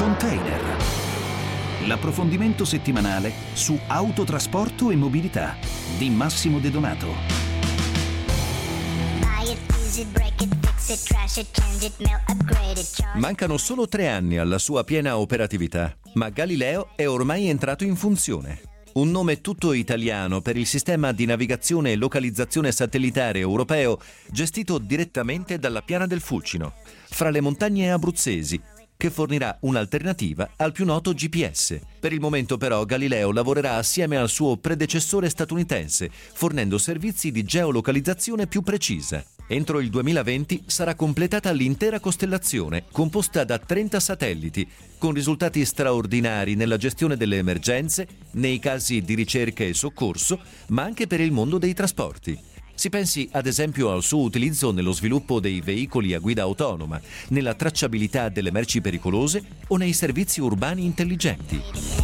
Container. L'approfondimento settimanale su autotrasporto e mobilità di Massimo De Donato. Mancano solo 3 anni alla sua piena operatività, ma Galileo è ormai entrato in funzione. Un nome tutto italiano per il sistema di navigazione e localizzazione satellitare europeo gestito direttamente dalla Piana del Fulcino, fra le montagne abruzzesi, che fornirà un'alternativa al più noto GPS. Per il momento però Galileo lavorerà assieme al suo predecessore statunitense, fornendo servizi di geolocalizzazione più precisa. Entro il 2020 sarà completata l'intera costellazione, composta da 30 satelliti, con risultati straordinari nella gestione delle emergenze, nei casi di ricerca e soccorso, ma anche per il mondo dei trasporti. Si pensi ad esempio al suo utilizzo nello sviluppo dei veicoli a guida autonoma, nella tracciabilità delle merci pericolose o nei servizi urbani intelligenti.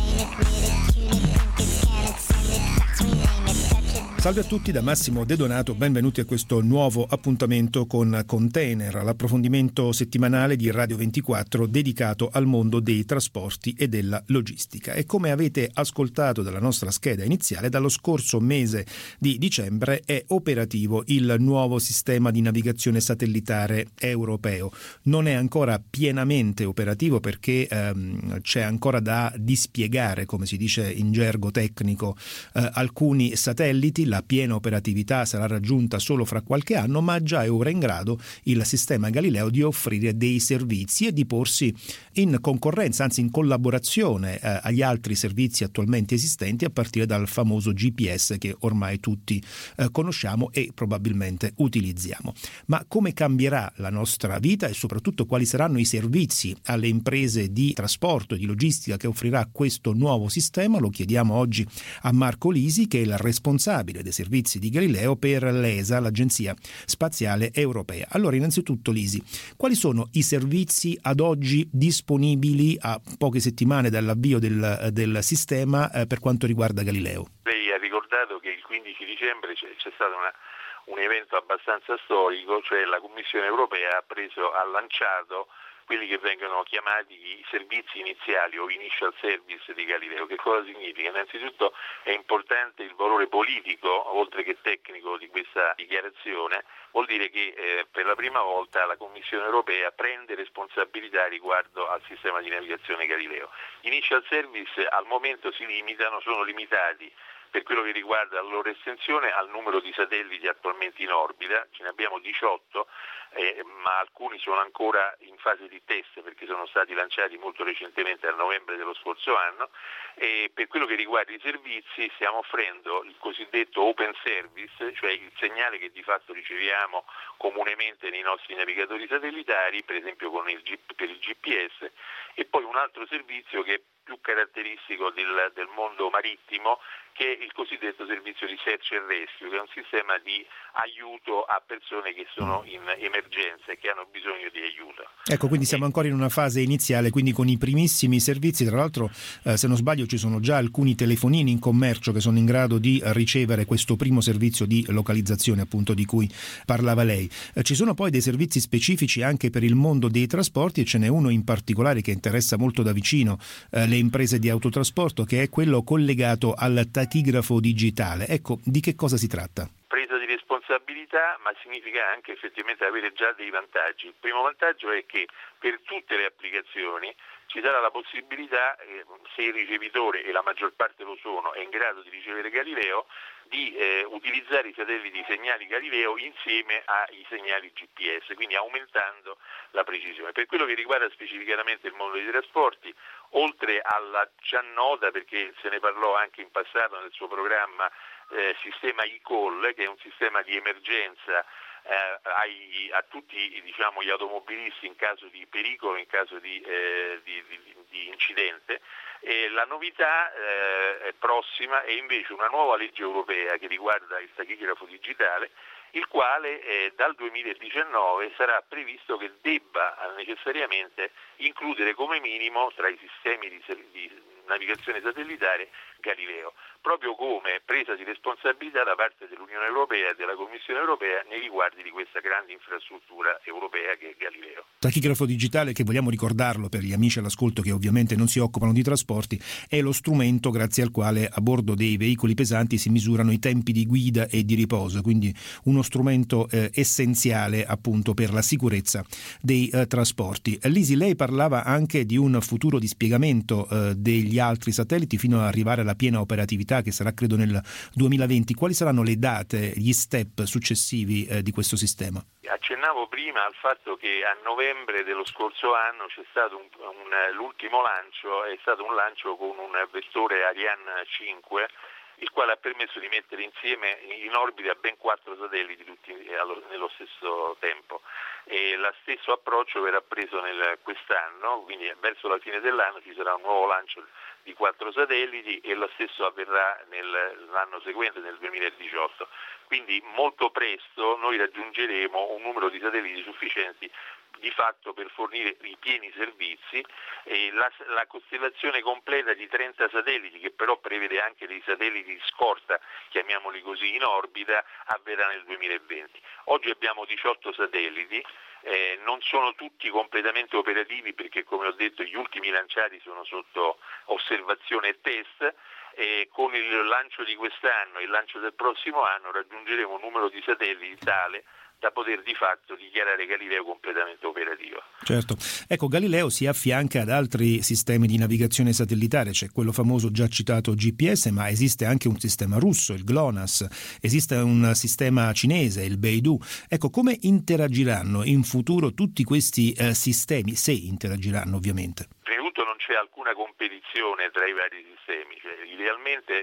Salve a tutti da Massimo De Donato, benvenuti a questo nuovo appuntamento con Container, l'approfondimento settimanale di Radio 24 dedicato al mondo dei trasporti e della logistica. E come avete ascoltato dalla nostra scheda iniziale, dallo scorso mese di dicembre è operativo il nuovo sistema di navigazione satellitare europeo. Non è ancora pienamente operativo perché c'è ancora da dispiegare, come si dice in gergo tecnico, alcuni satelliti. La piena operatività sarà raggiunta solo fra qualche anno, ma già è ora in grado il sistema Galileo di offrire dei servizi e di porsi in concorrenza, anzi in collaborazione agli altri servizi attualmente esistenti, a partire dal famoso GPS che ormai tutti conosciamo e probabilmente utilizziamo. Ma come cambierà la nostra vita e soprattutto quali saranno i servizi alle imprese di trasporto e di logistica che offrirà questo nuovo sistema? Lo chiediamo oggi a Marco Lisi, che è il responsabile dei servizi di Galileo per l'ESA, l'Agenzia Spaziale Europea. Allora, innanzitutto Lisi, quali sono i servizi ad oggi disponibili a poche settimane dall'avvio del sistema per quanto riguarda Galileo? Lei ha ricordato che il 15 dicembre c'è stato un evento abbastanza storico, cioè la Commissione Europea ha lanciato quelli che vengono chiamati i servizi iniziali o initial service di Galileo. Che cosa significa? Innanzitutto è importante il valore politico, oltre che tecnico, di questa dichiarazione. Vuol dire che per la prima volta la Commissione Europea prende responsabilità riguardo al sistema di navigazione Galileo. Initial service al momento sono limitati per quello che riguarda la loro estensione al numero di satelliti attualmente in orbita. Ce ne abbiamo 18, ma alcuni sono ancora in fase di test perché sono stati lanciati molto recentemente a novembre dello scorso anno. E per quello che riguarda i servizi stiamo offrendo il cosiddetto open service, cioè il segnale che di fatto riceviamo comunemente nei nostri navigatori satellitari, per esempio per il GPS, e poi un altro servizio che è più caratteristico del mondo marittimo, che è il cosiddetto servizio di search and rescue, che è un sistema di aiuto a persone che sono in emergenza e che hanno bisogno di aiuto. Ecco, quindi siamo ancora in una fase iniziale, quindi con i primissimi servizi. Tra l'altro, se non sbaglio, ci sono già alcuni telefonini in commercio che sono in grado di ricevere questo primo servizio di localizzazione, appunto, di cui parlava lei. Ci sono poi dei servizi specifici anche per il mondo dei trasporti, e ce n'è uno in particolare che interessa molto da vicino le imprese di autotrasporto, che è quello collegato al tachigrafo digitale. Ecco, di che cosa si tratta? Presa di responsabilità, ma significa anche effettivamente avere già dei vantaggi. Il primo vantaggio è che per tutte le applicazioni ci sarà la possibilità, se il ricevitore, e la maggior parte lo sono, è in grado di ricevere Galileo, di utilizzare i satelliti di segnali Galileo insieme ai segnali GPS, quindi aumentando la precisione. Per quello che riguarda specificatamente il mondo dei trasporti, oltre alla già nota, perché se ne parlò anche in passato nel suo programma, sistema eCall, che è un sistema di emergenza a tutti, diciamo, gli automobilisti in caso di pericolo, in caso di incidente. La novità prossima è invece una nuova legge europea che riguarda il tachigrafo digitale, il quale dal 2019 sarà previsto che debba necessariamente includere come minimo tra i sistemi di navigazione satellitare Galileo, proprio come presa di responsabilità da parte dell'Unione Europea e della Commissione Europea nei riguardi di questa grande infrastruttura europea che è Galileo. Tachigrafo digitale, che vogliamo ricordarlo per gli amici all'ascolto che ovviamente non si occupano di trasporti, è lo strumento grazie al quale a bordo dei veicoli pesanti si misurano i tempi di guida e di riposo, quindi uno strumento essenziale appunto per la sicurezza dei trasporti. Lisi, lei parlava anche di un futuro dispiegamento degli altri satelliti fino ad arrivare alla piena operatività, che sarà credo nel 2020. Quali saranno le date, gli step successivi di questo sistema? Accennavo prima al fatto che a novembre dello scorso anno c'è stato l'ultimo lancio, è stato un lancio con un vettore Ariane 5, il quale ha permesso di mettere insieme in orbita ben 4 satelliti tutti nello stesso tempo. E lo stesso approccio verrà preso quest'anno, quindi verso la fine dell'anno ci sarà un nuovo lancio di 4 satelliti e lo stesso avverrà l'anno seguente, nel 2018. Quindi molto presto noi raggiungeremo un numero di satelliti sufficienti di fatto per fornire i pieni servizi, e la costellazione completa di 30 satelliti, che però prevede anche dei satelliti di scorta, chiamiamoli così, in orbita, avverrà nel 2020. Oggi abbiamo 18 satelliti, non sono tutti completamente operativi perché, come ho detto, gli ultimi lanciati sono sotto osservazione e test, e con il lancio di quest'anno e il lancio del prossimo anno raggiungeremo un numero di satelliti tale da poter di fatto dichiarare Galileo completamente operativo. Certo. Ecco, Galileo si affianca ad altri sistemi di navigazione satellitare, c'è quello famoso già citato GPS, ma esiste anche un sistema russo, il GLONASS, esiste un sistema cinese, il Beidou. Ecco, come interagiranno in futuro tutti questi sistemi, se interagiranno ovviamente? Prima di tutto non c'è alcuna competizione tra i vari sistemi, cioè, idealmente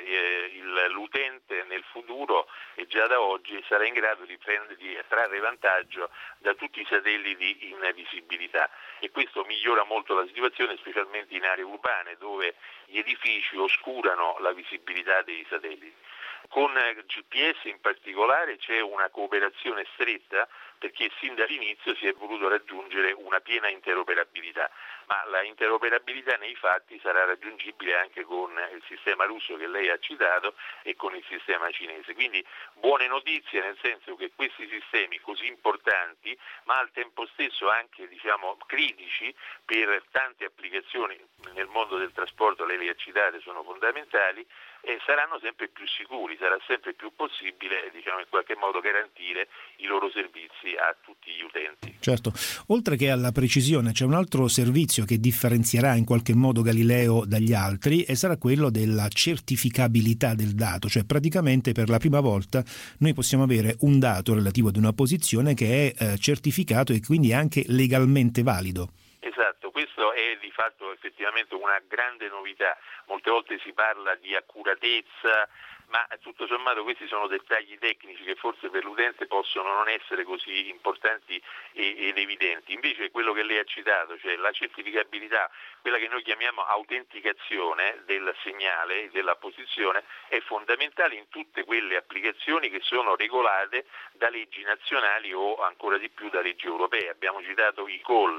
l'utente nel futuro e già da oggi sarà in grado di trarre vantaggio da tutti i satelliti in visibilità, e questo migliora molto la situazione, specialmente in aree urbane dove gli edifici oscurano la visibilità dei satelliti. Con GPS in particolare c'è una cooperazione stretta, perché sin dall'inizio si è voluto raggiungere una piena interoperabilità, ma la interoperabilità nei fatti sarà raggiungibile anche con il sistema russo che lei ha citato e con il sistema cinese. Quindi buone notizie, nel senso che questi sistemi così importanti, ma al tempo stesso anche critici per tante applicazioni nel mondo del trasporto, lei le ha citate, sono fondamentali, e saranno sempre più sicuri, sarà sempre più possibile in qualche modo garantire i loro servizi a tutti gli utenti. Certo, oltre che alla precisione c'è un altro servizio che differenzierà in qualche modo Galileo dagli altri, e sarà quello della certificabilità del dato, cioè praticamente per la prima volta noi possiamo avere un dato relativo ad una posizione che è certificato e quindi anche legalmente valido. Esatto, questo è di fatto effettivamente una grande novità. Molte volte si parla di accuratezza, ma tutto sommato questi sono dettagli tecnici che forse per l'utente possono non essere così importanti ed evidenti. Invece quello che lei ha citato, cioè la certificabilità, quella che noi chiamiamo autenticazione del segnale e della posizione, è fondamentale in tutte quelle applicazioni che sono regolate da leggi nazionali o ancora di più da leggi europee. Abbiamo citato i call,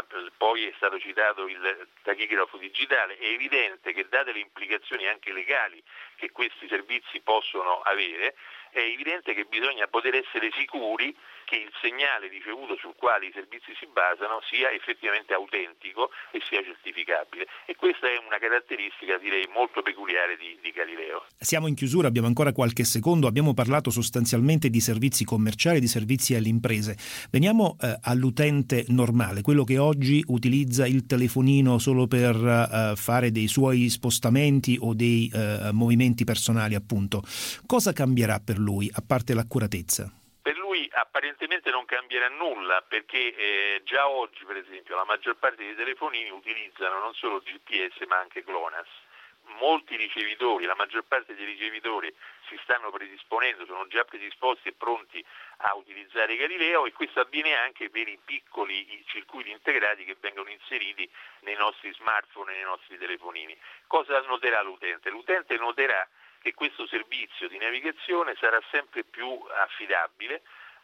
poi è stato citato il tachigrafo digitale. È evidente che, date le implicazioni anche legali che questi servizi possono avere, è evidente che bisogna poter essere sicuri che il segnale ricevuto sul quale i servizi si basano sia effettivamente autentico e sia certificabile, e questa è una caratteristica, direi, molto peculiare di Galileo. Siamo in chiusura, abbiamo ancora qualche secondo, abbiamo parlato sostanzialmente di servizi commerciali, di servizi alle imprese. Veniamo all'utente normale, quello che oggi utilizza il telefonino solo per fare dei suoi spostamenti o dei movimenti personali, appunto. Cosa cambierà per lui, a parte l'accuratezza? Per lui apparentemente non cambierà nulla, perché già oggi, per esempio, la maggior parte dei telefonini utilizzano non solo GPS ma anche GLONASS. Molti ricevitori, la maggior parte dei ricevitori si stanno predisponendo, sono già predisposti e pronti a utilizzare Galileo, e questo avviene anche per i piccoli circuiti integrati che vengono inseriti nei nostri smartphone e nei nostri telefonini. Cosa noterà l'utente? L'utente noterà che questo servizio di navigazione sarà sempre più affidabile,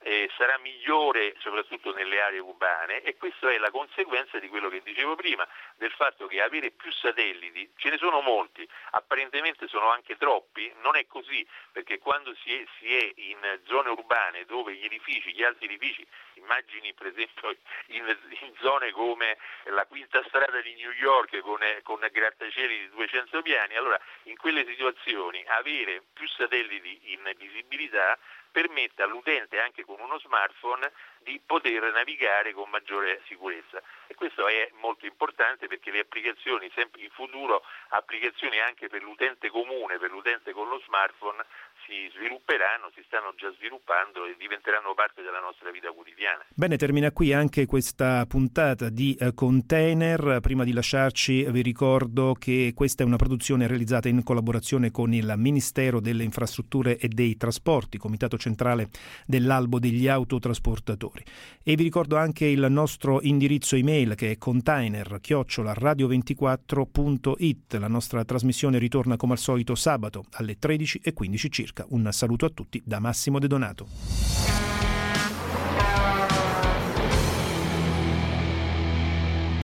sarà migliore soprattutto nelle aree urbane, e questo è la conseguenza di quello che dicevo prima, del fatto che avere più satelliti, ce ne sono molti, apparentemente sono anche troppi, non è così, perché quando si è in zone urbane dove gli alti edifici, immagini per esempio in zone come la Quinta Strada di New York con grattacieli di 200 piani, allora in quelle situazioni avere più satelliti in visibilità permette all'utente, anche con uno smartphone, di poter navigare con maggiore sicurezza, e questo è molto importante perché le applicazioni, sempre in futuro, applicazioni anche per l'utente comune, per l'utente con lo smartphone, si svilupperanno, si stanno già sviluppando e diventeranno parte della nostra vita quotidiana. Bene, termina qui anche questa puntata di Container. Prima di lasciarci vi ricordo che questa è una produzione realizzata in collaborazione con il Ministero delle Infrastrutture e dei Trasporti, Comitato Centrale dell'Albo degli Autotrasportatori. E vi ricordo anche il nostro indirizzo email, che è container@radio24.it. La nostra trasmissione ritorna come al solito sabato alle 13:15 circa. Un saluto a tutti da Massimo De Donato.